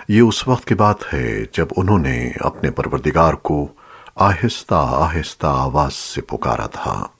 ये उस वक्त की बात है जब उन्होंने अपने परवरदिगार को आहिस्ता आहिस्ता आवाज से पुकारा था।